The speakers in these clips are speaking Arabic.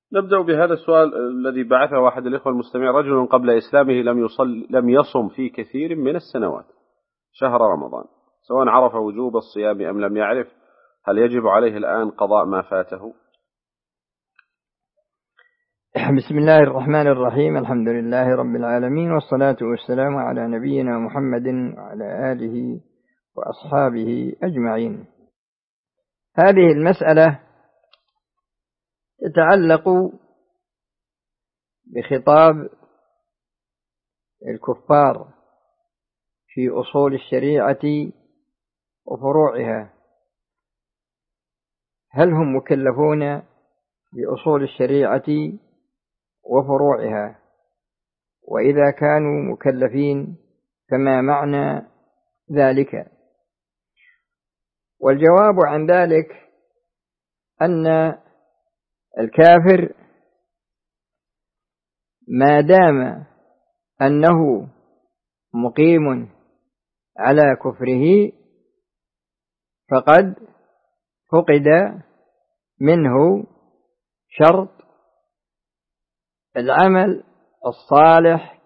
نبدأ بهذا السؤال الذي بعثه أحد الإخوة المستمعين: رجل قبل إسلامه لم يصم في كثير من السنوات شهر رمضان، سواء عرف وجوب الصيام أم لم يعرف، هل يجب عليه الآن قضاء ما فاته؟ بسم الله الرحمن الرحيم، الحمد لله رب العالمين، والصلاة والسلام على نبينا محمد وعلى آله وأصحابه أجمعين. هذه المسألة تتعلق بخطاب الكفار في أصول الشريعة وفروعها. هل هم مكلفون بأصول الشريعة وفروعها؟ وإذا كانوا مكلفين فما معنى ذلك؟ والجواب عن ذلك أن الكافر ما دام أنه مقيم على كفره فقد فقد منه شرط العمل الصالح،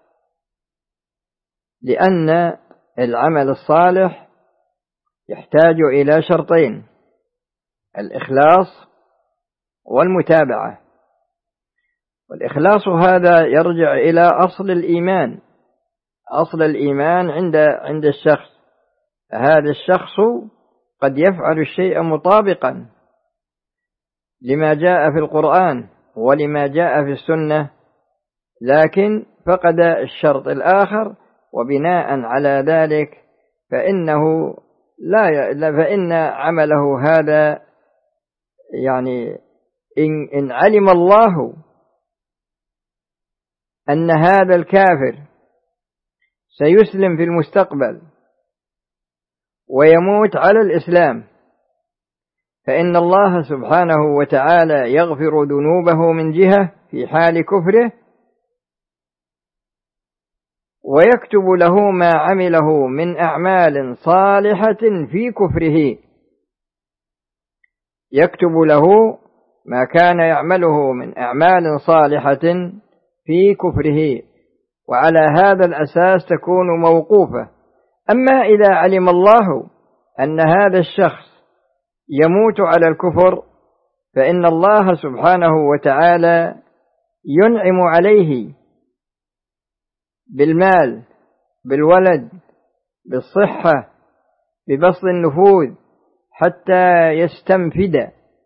لأن العمل الصالح يحتاج إلى شرطين: الإخلاص والمتابعة. والإخلاص هذا يرجع إلى أصل الإيمان. أصل الإيمان عند الشخص، هذا الشخص قد يفعل الشيء مطابقا لما جاء في القرآن ولما جاء في السنة، لكن فقد الشرط الآخر، وبناء على ذلك فإنه فإن عمله هذا يعني إن علم الله أن هذا الكافر سيسلم في المستقبل ويموت على الإسلام، فإن الله سبحانه وتعالى يغفر ذنوبه من جهة في حال كفره، ويكتب له ما عمله من أعمال صالحة في كفره، يكتب له ما كان يعمله من أعمال صالحة في كفره، وعلى هذا الأساس تكون موقوفة. أما إذا علم الله أن هذا الشخص يموت على الكفر، فإن الله سبحانه وتعالى ينعم عليه بالمال، بالولد، بالصحة، ببسط النفوذ، حتى يستنفد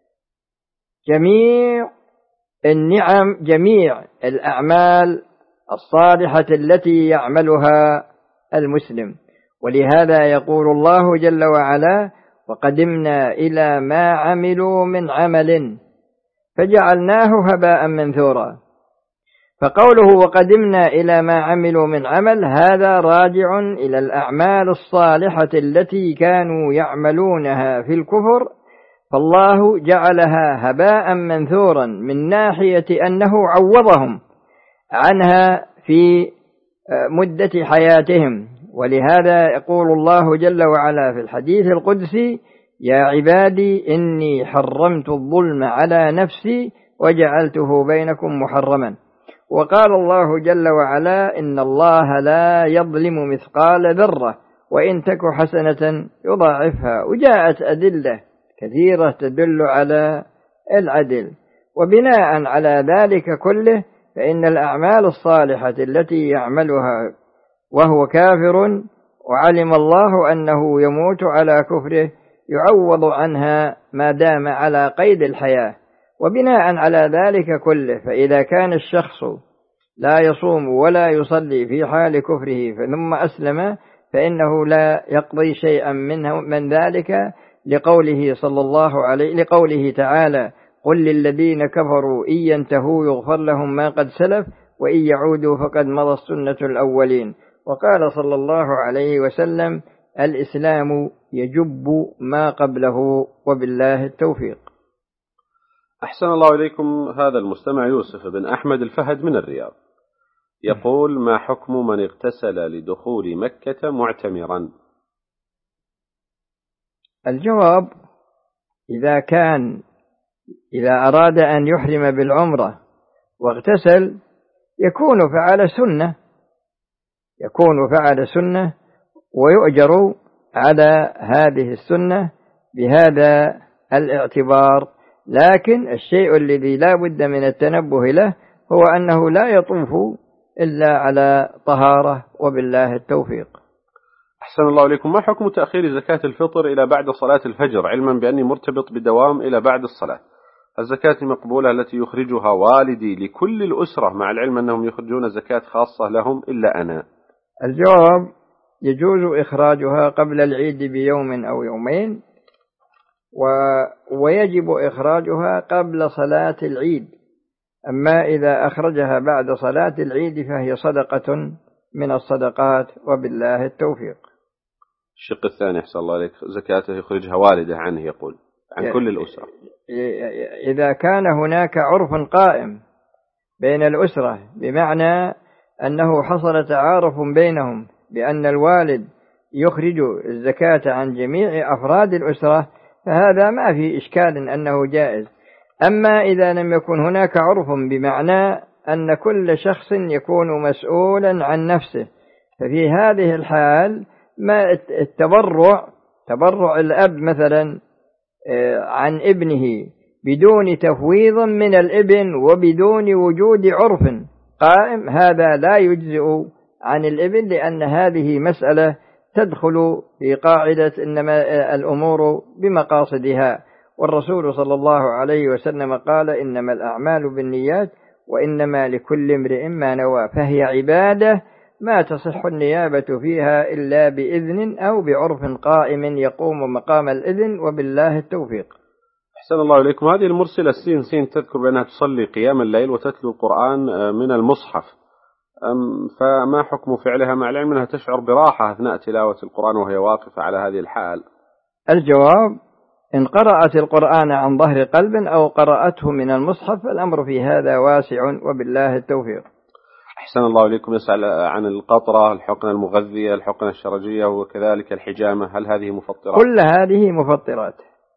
جميع النعم، جميع الأعمال الصالحة التي يعملها المسلم. ولهذا يقول الله جل وعلا: وقدمنا إلى ما عملوا من عمل فجعلناه هباء منثورا. فقوله وقدمنا إلى ما عملوا من عمل هذا راجع إلى الأعمال الصالحة التي كانوا يعملونها في الكفر، فالله جعلها هباء منثورا من ناحية أنه عوضهم عنها في مدة حياتهم. ولهذا يقول الله جل وعلا في الحديث القدسي: يا عبادي إني حرمت الظلم على نفسي وجعلته بينكم محرما. وقال الله جل وعلا: إن الله لا يظلم مثقال ذرة وإن تك حسنة يضاعفها. وجاءت أدلة كثيرة تدل على العدل. وبناء على ذلك كله فإن الأعمال الصالحة التي يعملها وهو كافر وعلم الله أنه يموت على كفره يعوض عنها ما دام على قيد الحياة. وبناء على ذلك كله فإذا كان الشخص لا يصوم ولا يصلي في حال كفره ثم أسلم، فإنه لا يقضي شيئا من ذلك، لقوله تعالى: قل للذين كفروا إن ينتهوا يغفر لهم ما قد سلف وإن يعودوا فقد مضت سنة الأولين. وقال صلى الله عليه وسلم: الإسلام يجب ما قبله، وبالله التوفيق. أحسن الله إليكم. هذا المستمع يوسف بن أحمد الفهد من الرياض يقول: ما حكم من اغتسل لدخول مكة معتمرا؟ الجواب: إذا أراد أن يحرم بالعمرة واغتسل يكون فعل سنة ويؤجر على هذه السنة بهذا الاعتبار. لكن الشيء الذي لا بد من التنبه له هو أنه لا يطوف إلا على طهارة، وبالله التوفيق. أحسن الله إليكم. ما حكم تأخير زكاة الفطر إلى بعد صلاة الفجر، علما بأني مرتبط بدوام إلى بعد الصلاة؟ الزكاة المقبولة التي يخرجها والدي لكل الأسرة، مع العلم أنهم يخرجون زكاة خاصة لهم إلا أنا. الجواب: يجوز إخراجها قبل العيد بيوم أو يومين، ويجب إخراجها قبل صلاة العيد. أما إذا أخرجها بعد صلاة العيد فهي صدقة من الصدقات، وبالله التوفيق. الشق الثاني أحسن الله عليك، زكاته يخرجها والده عنه، يقول عن كل الأسرة. إذا كان هناك عرف قائم بين الأسرة، بمعنى أنه حصل تعارف بينهم بأن الوالد يخرج الزكاة عن جميع أفراد الأسرة، فهذا ما في إشكال أنه جائز. أما إذا لم يكن هناك عرف، بمعنى أن كل شخص يكون مسؤولا عن نفسه، ففي هذه الحال ما تبرع الأب مثلا عن ابنه بدون تفويض من الابن وبدون وجود عرف قائم، هذا لا يجزئ عن الابن، لأن هذه مسألة تدخل في قاعدة إنما الأمور بمقاصدها، والرسول صلى الله عليه وسلم قال: إنما الأعمال بالنيات وإنما لكل امرئ ما نوى، فهي عبادة ما تصح النيابة فيها إلا بإذن أو بعرف قائم يقوم مقام الإذن، وبالله التوفيق. أحسن الله إليكم. هذه المرسلة سين تذكر بأنها تصلي قيام الليل وتتلو القرآن من المصحف، فما حكم فعلها مع العلم أنها تشعر براحة أثناء تلاوة القرآن وهي واقفة على هذه الحال؟ الجواب: إن قرأت القرآن عن ظهر قلب أو قرأته من المصحف الأمر في هذا واسع، وبالله التوفيق. أحسن الله إليكم. يسأل عن القطرة، الحقنة المغذية، الحقنة الشرجية، وكذلك الحجامة، هل هذه مفطرات؟ كل هذه مفطرات.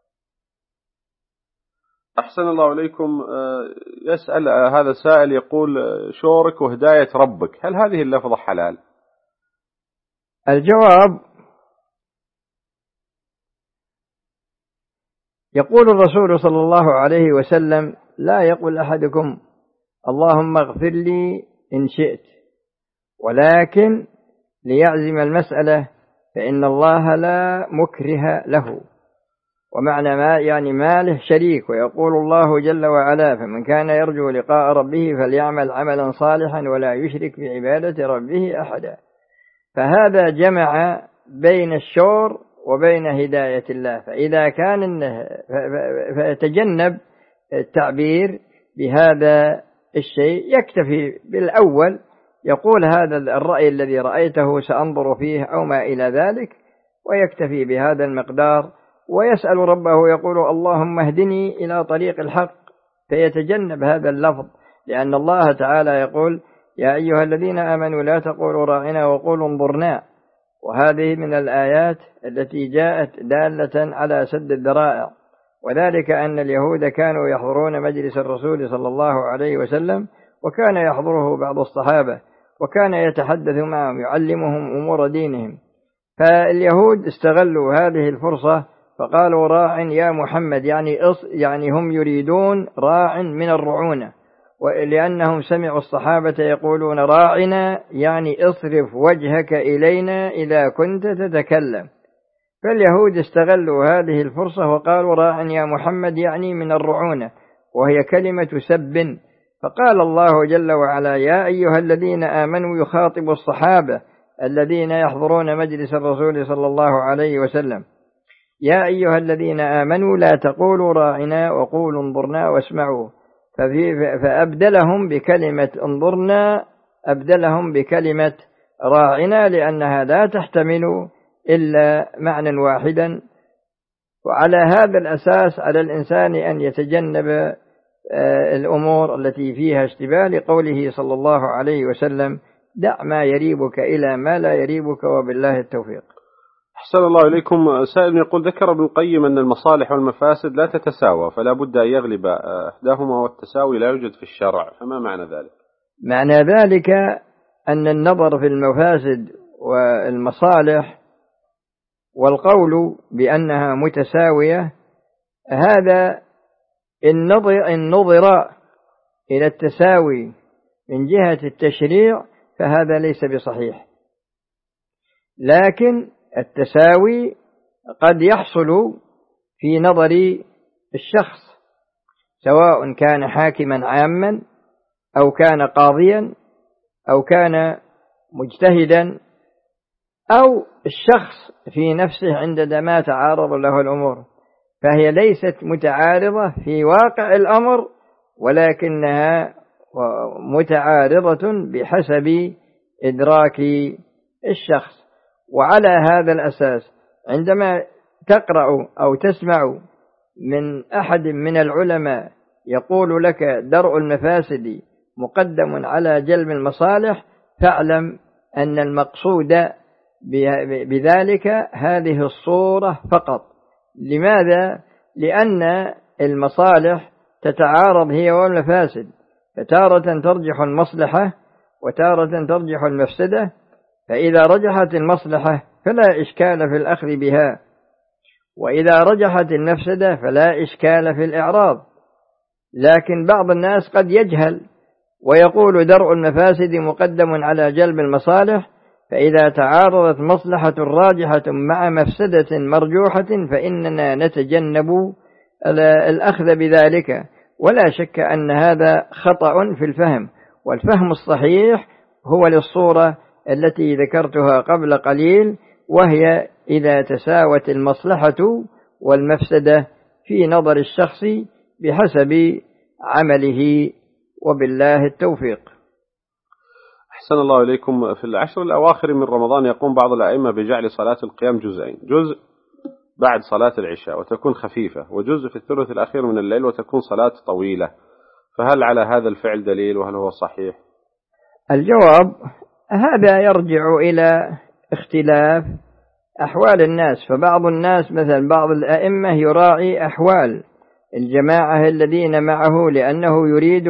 أحسن الله إليكم. يسأل هذا السائل يقول: شورك وهداية ربك، هل هذه اللفظة حلال؟ الجواب: يقول الرسول صلى الله عليه وسلم: لا يقول أحدكم اللهم اغفر لي إن شئت، ولكن ليعزم المسألة، فإن الله لا مكره له. ومعنى ما له شريك. ويقول الله جل وعلا: فمن كان يرجو لقاء ربه فليعمل عملا صالحا ولا يشرك بعبادة ربه أحدا. فهذا جمع بين الشور وبين هداية الله. فإذا كان فيتجنب التعبير بهذا الشيء، يكتفي بالأول، يقول هذا الرأي الذي رأيته سأنظر فيه أو ما إلى ذلك، ويكتفي بهذا المقدار، ويسأل ربه يقول: اللهم اهدني إلى طريق الحق، فيتجنب هذا اللفظ، لأن الله تعالى يقول: يا أيها الذين آمنوا لا تقولوا راعنا وقولوا انظرنا. وهذه من الآيات التي جاءت دالة على سد الذرائع، وذلك أن اليهود كانوا يحضرون مجلس الرسول صلى الله عليه وسلم، وكان يحضره بعض الصحابة، وكان يتحدث معهم يعلمهم أمور دينهم. فاليهود استغلوا هذه الفرصة فقالوا: راع يا محمد، يعني هم يريدون راع من الرعونة، ولأنهم سمعوا الصحابة يقولون راعنا، يعني اصرف وجهك إلينا إذا كنت تتكلم. فاليهود استغلوا هذه الفرصة وقالوا: راع يا محمد، يعني من الرعونة، وهي كلمة سب. فقال الله جل وعلا: يا أيها الذين آمنوا، يخاطب الصحابة الذين يحضرون مجلس الرسول صلى الله عليه وسلم: يا أيها الذين آمنوا لا تقولوا راعنا وقولوا انظرنا واسمعوا. فأبدلهم بكلمة انظرنا، أبدلهم بكلمة راعنا، لأنها لا تحتمل إلا معنى واحدا. وعلى هذا الأساس على الإنسان أن يتجنب الأمور التي فيها اشتباه، لقوله صلى الله عليه وسلم: دع ما يريبك إلى ما لا يريبك، وبالله التوفيق. أحسن الله إليكم. سائل يقول: ذكر ابن القيم أن المصالح والمفاسد لا تتساوى، فلا بد أن يغلب إحداهما، والتساوي لا يوجد في الشرع، فما معنى ذلك؟ معنى ذلك أن النظر في المفاسد والمصالح والقول بأنها متساوية، هذا إن نظر إلى التساوي من جهة التشريع فهذا ليس بصحيح، لكن التساوي قد يحصل في نظر الشخص، سواء كان حاكما عاما أو كان قاضيا أو كان مجتهدا، أو الشخص في نفسه عندما تعارض له الأمور، فهي ليست متعارضة في واقع الأمر، ولكنها متعارضة بحسب إدراك الشخص. وعلى هذا الأساس عندما تقرأ أو تسمع من أحد من العلماء يقول لك درء المفاسد مقدم على جلب المصالح، فاعلم أن المقصود بذلك هذه الصورة فقط. لماذا؟ لأن المصالح تتعارض هي والمفاسد، فتارة ترجح المصلحة وتارة ترجح المفسدة، فإذا رجحت المصلحة فلا إشكال في الأخذ بها، وإذا رجحت المفسدة فلا إشكال في الإعراض. لكن بعض الناس قد يجهل ويقول درء المفاسد مقدم على جلب المصالح، فإذا تعارضت مصلحة راجحة مع مفسدة مرجوحة فإننا نتجنب الأخذ بذلك. ولا شك أن هذا خطأ في الفهم، والفهم الصحيح هو للصورة التي ذكرتها قبل قليل، وهي إذا تساوت المصلحة والمفسدة في نظر الشخص بحسب عمله، وبالله التوفيق. أحسن الله إليكم. في العشر الأواخر من رمضان يقوم بعض الأئمة بجعل صلاة القيام جزئين: جزء بعد صلاة العشاء وتكون خفيفة، وجزء في الثلث الأخير من الليل وتكون صلاة طويلة، فهل على هذا الفعل دليل، وهل هو صحيح؟ الجواب: هذا يرجع إلى اختلاف أحوال الناس، فبعض الناس مثل بعض الأئمة يراعي أحوال الجماعة الذين معه، لأنه يريد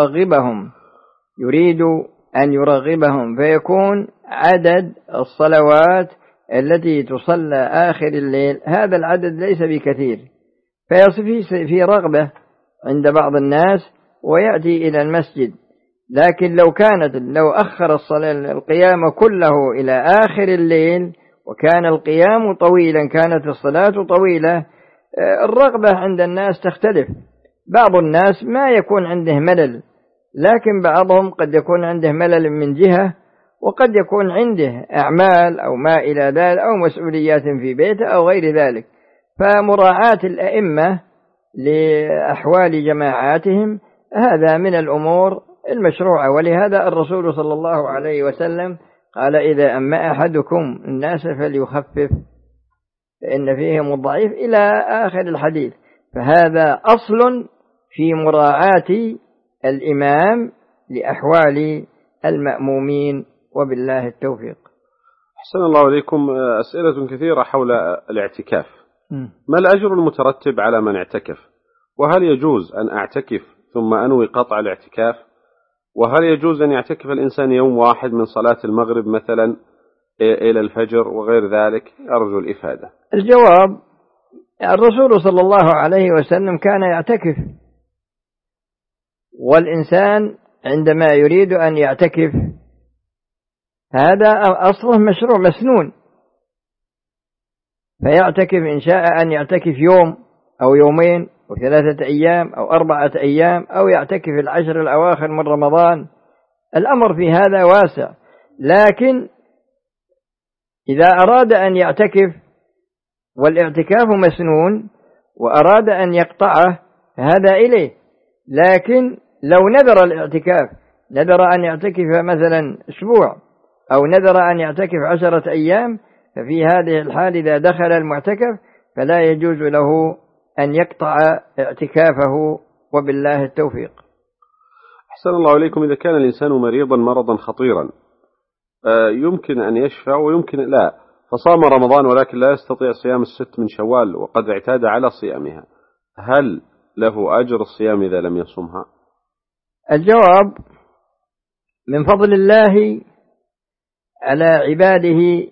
أن يرغبهم فيكون عدد الصلوات التي تصلى آخر الليل هذا العدد ليس بكثير، فيصفي في رغبة عند بعض الناس ويأتي إلى المسجد. لكن لو أخر القيام كله إلى آخر الليل وكان القيام طويلا كانت الصلاة طويلة، الرغبة عند الناس تختلف. بعض الناس ما يكون عنده ملل، لكن بعضهم قد يكون عنده ملل من جهة، وقد يكون عنده أعمال أو ما إلى ذلك أو مسؤوليات في بيته أو غير ذلك. فمراعاة الأئمة لأحوال جماعاتهم هذا من الأمور المشروعة، ولهذا الرسول صلى الله عليه وسلم قال: إذا أما أحدكم الناس فليخفف فإن فيهم الضعيف، إلى آخر الحديث. فهذا أصل في مراعاة الإمام لأحوال المأمومين، وبالله التوفيق. أحسن الله إليكم. أسئلة كثيرة حول الاعتكاف. ما الأجر المترتب على من اعتكف؟ وهل يجوز أن أعتكف ثم أنوي قطع الاعتكاف؟ وهل يجوز أن يعتكف الإنسان يوم واحد من صلاة المغرب مثلا إلى الفجر وغير ذلك؟ أرجو الإفادة. الجواب: الرسول صلى الله عليه وسلم كان يعتكف، والإنسان عندما يريد أن يعتكف هذا أصله مشروع مسنون، فيعتكف إن شاء أن يعتكف يوم أو يومين أو 3 أيام أو 4 أيام، أو يعتكف العشر الأواخر من رمضان. الأمر في هذا واسع، لكن إذا أراد أن يعتكف والاعتكاف مسنون وأراد أن يقطعه هذا إليه. لكن لو نذر الاعتكاف، نذر أن يعتكف مثلا أسبوع أو نذر أن يعتكف 10 أيام، ففي هذه الحال إذا دخل المعتكف فلا يجوز له أن يقطع اعتكافه، وبالله التوفيق. أحسن الله إليكم. إذا كان الإنسان مريضا مرضا خطيرا يمكن أن يشفى ويمكن لا، فصام رمضان ولكن لا يستطيع صيام الست من شوال وقد اعتاد على صيامها، هل له أجر الصيام إذا لم يصمها؟ الجواب: من فضل الله على عباده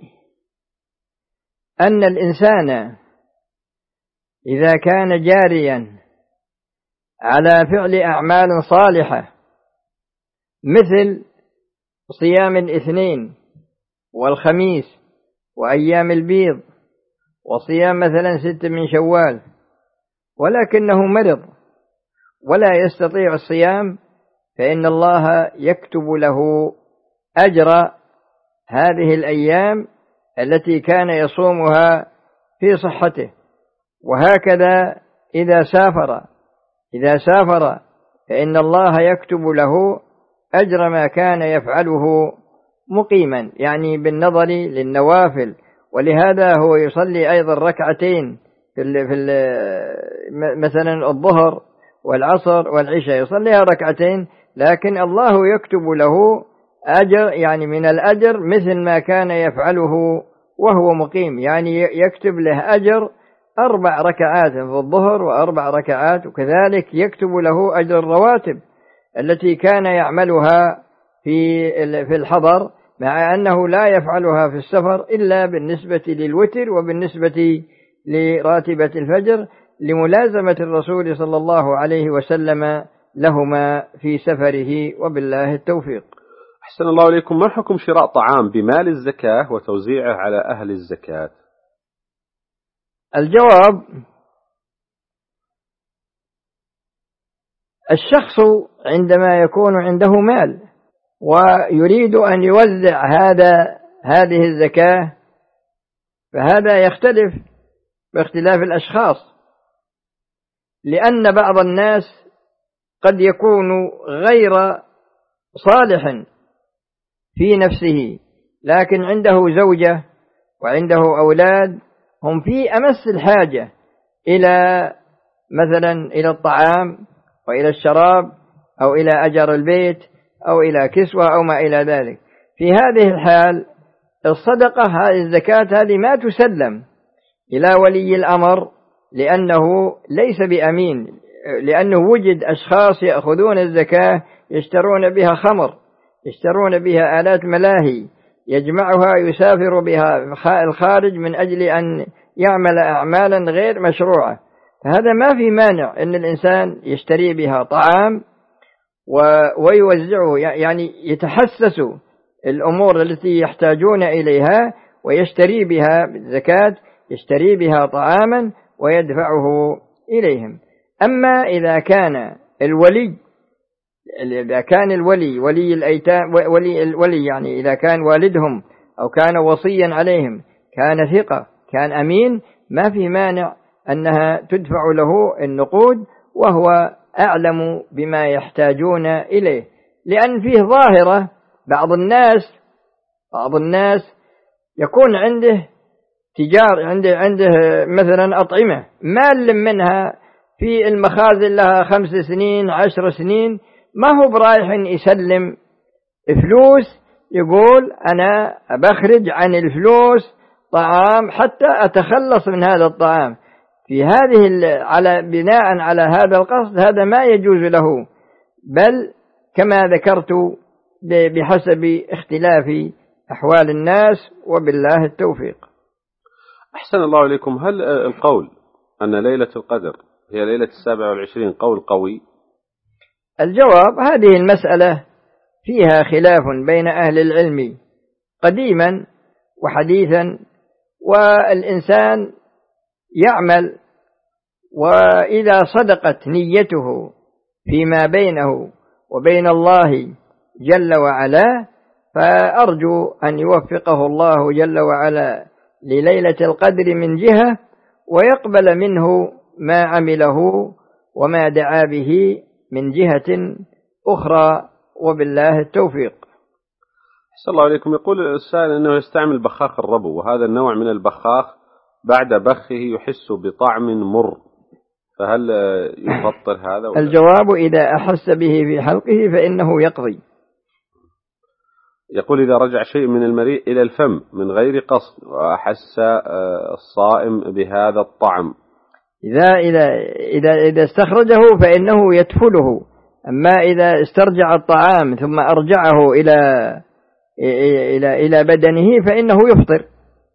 أن الإنسان إذا كان جاريا على فعل أعمال صالحة مثل صيام الاثنين والخميس وأيام البيض وصيام مثلا 6 من شوال، ولكنه مرض ولا يستطيع الصيام، فإن الله يكتب له أجر هذه الأيام التي كان يصومها في صحته. وهكذا إذا سافر فإن الله يكتب له أجر ما كان يفعله مقيما، يعني بالنظر للنوافل. ولهذا هو يصلي أيضا ركعتين في مثلا الظهر والعصر والعشاء، يصليها ركعتين، لكن الله يكتب له أجر، يعني من الأجر مثل ما كان يفعله وهو مقيم، يعني يكتب له أجر 4 ركعات في الظهر و4 ركعات، وكذلك يكتب له أجر الرواتب التي كان يعملها في الحضر، مع أنه لا يفعلها في السفر إلا بالنسبة للوتر وبالنسبة لراتبة الفجر، لملازمة الرسول صلى الله عليه وسلم لهما في سفره، وبالله التوفيق. أحسن الله إليكم. ما حكم شراء طعام بمال الزكاة وتوزيعه على أهل الزكاة؟ الجواب: الشخص عندما يكون عنده مال ويريد أن يوزع هذه الزكاة، فهذا يختلف باختلاف الأشخاص، لأن بعض الناس قد يكون غير صالح في نفسه، لكن عنده زوجة وعنده أولاد هم في أمس الحاجة إلى الطعام وإلى الشراب أو إلى أجر البيت أو إلى كسوة أو ما إلى ذلك. في هذه الحال الصدقة، هذه الزكاة هذه ما تسلم إلى ولي الأمر، لأنه ليس بأمين، لأنه وجد أشخاص يأخذون الزكاة يشترون بها خمر، يشترون بها آلات ملاهي، يجمعها يسافر بها الخارج من أجل أن يعمل أعمالا غير مشروعة. فهذا ما في مانع أن الإنسان يشتري بها طعام ويوزعه، يعني يتحسس الأمور التي يحتاجون إليها ويشتري بها بالزكاة، يشتري بها طعاما ويدفعه إليهم. أما إذا كان ولي الأيتام، ولي يعني إذا كان والدهم أو كان وصيا عليهم، كان ثقة، كان أمين، ما في مانع أنها تدفع له النقود، وهو أعلم بما يحتاجون إليه. لأن فيه ظاهرة، بعض الناس يكون عنده عنده مثلا أطعمة مال منها في المخازن لها 5 سنين 10 سنين، ما هو برايح يسلم فلوس يقول أنا بخرج عن الفلوس طعام حتى أتخلص من هذا الطعام. في هذه بناء على هذا القصد، هذا ما يجوز له، بل كما ذكرت بحسب اختلاف أحوال الناس، وبالله التوفيق. أحسن الله إليكم. هل القول أن ليلة القدر هي ليلة 27 قول قوي؟ الجواب: هذه المسألة فيها خلاف بين أهل العلم قديما وحديثا، والإنسان يعمل، وإذا صدقت نيته فيما بينه وبين الله جل وعلا، فأرجو أن يوفقه الله جل وعلا لليلة القدر من جهة، ويقبل منه ما عمله وما دعا به من جهة أخرى، وبالله التوفيق. أحسن الله عليكم. يقول السائل أنه يستعمل بخاخ الربو، وهذا النوع من البخاخ بعد بخه يحس بطعم مر، فهل يفطر هذا؟ الجواب: إذا أحس به في حلقه فإنه يقضي. يقول إذا رجع شيء من المريء إلى الفم من غير قصد وأحس الصائم بهذا الطعم، إذا استخرجه فإنه يدفله، أما إذا استرجع الطعام ثم أرجعه إلى بدنه فإنه يفطر.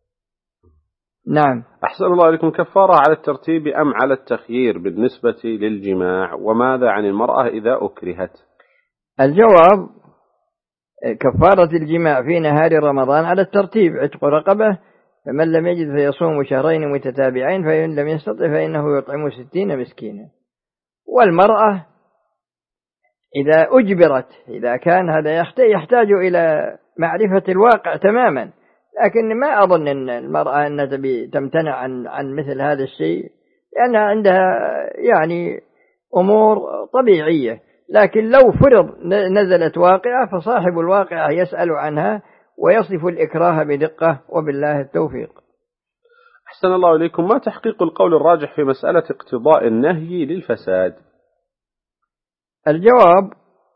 نعم. أحسن الله إليكم. كفارة على الترتيب أم على التخيير بالنسبة للجماع؟ وماذا عن المرأة إذا أكرهت؟ الجواب: كفارة الجماع في نهار رمضان على الترتيب، عتق رقبة، فمن لم يجد فيصوم شهرين متتابعين، فإن لم يستطع فإنه يطعم 60 مسكينا. والمرأة إذا أجبرت، إذا كان هذا يحتاج إلى معرفة الواقع تماما، لكن ما أظن أن المرأة أن تمتنع عن مثل هذا الشيء، لأنها عندها يعني أمور طبيعية. لكن لو فرض نزلت واقعة فصاحب الواقعة يسأل عنها ويصف الإكراه بدقة، وبالله التوفيق. أحسن الله إليكم. ما تحقيق القول الراجح في مسألة اقتضاء النهي للفساد؟ الجواب: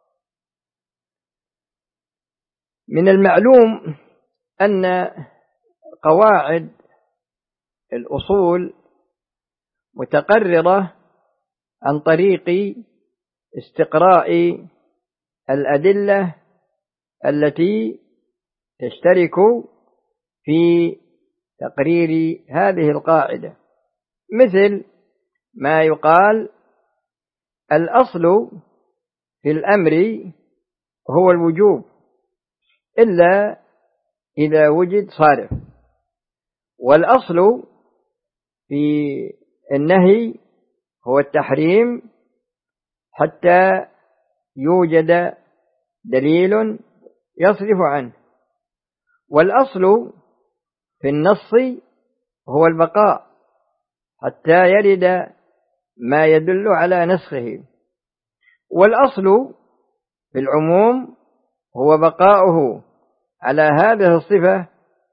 من المعلوم أن قواعد الأصول متقررة عن طريق استقراء الأدلة التي تشترك في تقرير هذه القاعدة، مثل ما يقال: الأصل في الأمر هو الوجوب إلا إذا وجد صارف، والأصل في النهي هو التحريم حتى يوجد دليل يصرف عنه، والأصل في النص هو البقاء حتى يرد ما يدل على نسخه، والأصل في العموم هو بقاؤه على هذه الصفة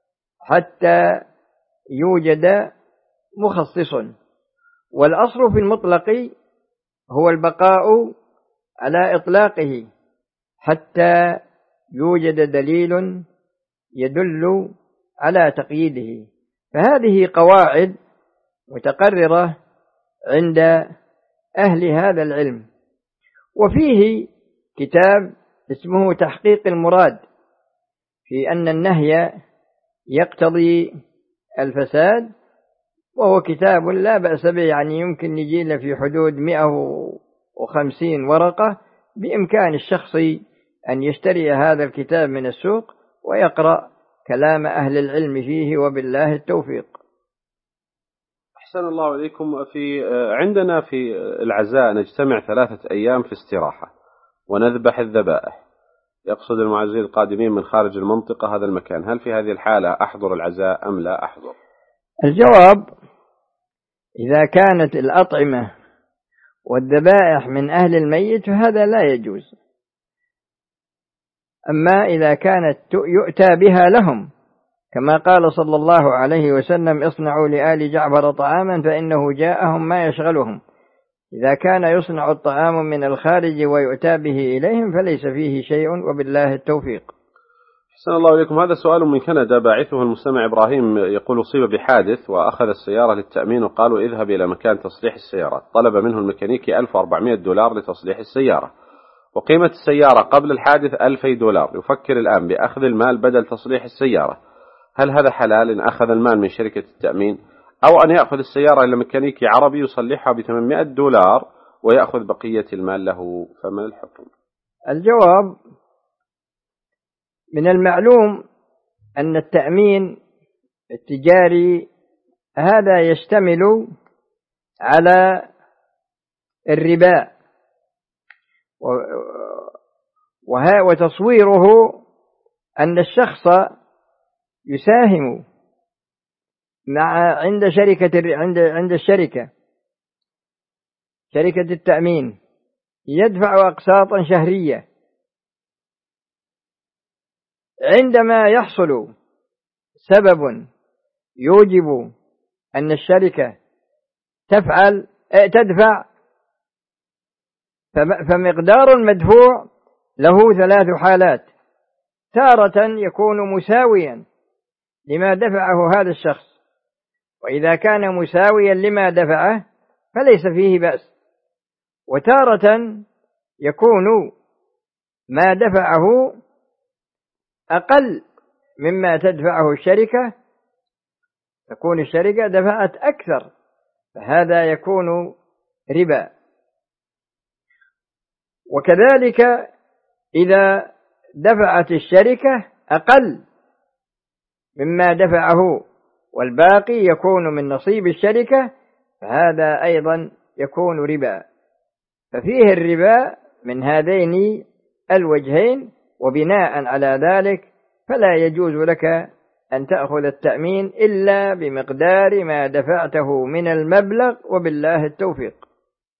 حتى يوجد مخصص، والأصل في المطلق هو البقاء على إطلاقه حتى يوجد دليل يدل على تقييده. فهذه قواعد متقررة عند أهل هذا العلم. وفيه كتاب اسمه تحقيق المراد في أن النهي يقتضي الفساد، وهو كتاب لا بأس به، يعني يمكن نجينا في حدود 150 ورقة، بإمكان الشخص أن يشتري هذا الكتاب من السوق ويقرأ كلام أهل العلم فيه، وبالله التوفيق. أحسن الله إليكم. عندنا في العزاء نجتمع 3 أيام في استراحة ونذبح الذبائح، يقصد المعزين القادمين من خارج المنطقة هذا المكان، هل في هذه الحالة أحضر العزاء أم لا أحضر؟ الجواب: إذا كانت الأطعمة والذبائح من أهل الميت فهذا لا يجوز، أما إذا كانت يؤتى بها لهم كما قال صلى الله عليه وسلم: اصنعوا لآل جعفر طعاما فإنه جاءهم ما يشغلهم. إذا كان يصنع الطعام من الخارج ويؤتى به إليهم فليس فيه شيء، وبالله التوفيق. أحسن الله إليكم. هذا سؤال من كندا، باعثه المستمع إبراهيم، يقول: أصيب بحادث وأخذ السيارة للتأمين وقالوا اذهب إلى مكان تصليح السيارات، طلب منه الميكانيكي $1400 لتصليح السيارة، وقيمة السيارة قبل الحادث $2000، يفكر الآن بأخذ المال بدل تصليح السيارة، هل هذا حلال إن أخذ المال من شركة التأمين، أو أن يأخذ السيارة إلى ميكانيكي عربي يصلحها $800 ويأخذ بقية المال له؟ فما الحكم؟ الجواب: من المعلوم أن التأمين التجاري هذا يشتمل على الربا، وتصويره أن الشخص يساهم عند شركة التأمين، يدفع أقساطا شهرية، عندما يحصل سبب يوجب أن الشركة تدفع، فمقدار المدفوع له 3 حالات: تارة يكون مساويا لما دفعه هذا الشخص، وإذا كان مساويا لما دفعه فليس فيه بأس. وتارة يكون ما دفعه أقل مما تدفعه الشركة، تكون الشركة دفعت أكثر، فهذا يكون ربا. وكذلك إذا دفعت الشركة أقل مما دفعه والباقي يكون من نصيب الشركة، فهذا أيضا يكون ربا. ففيه الربا من هذين الوجهين، وبناء على ذلك فلا يجوز لك أن تأخذ التأمين إلا بمقدار ما دفعته من المبلغ، وبالله التوفيق.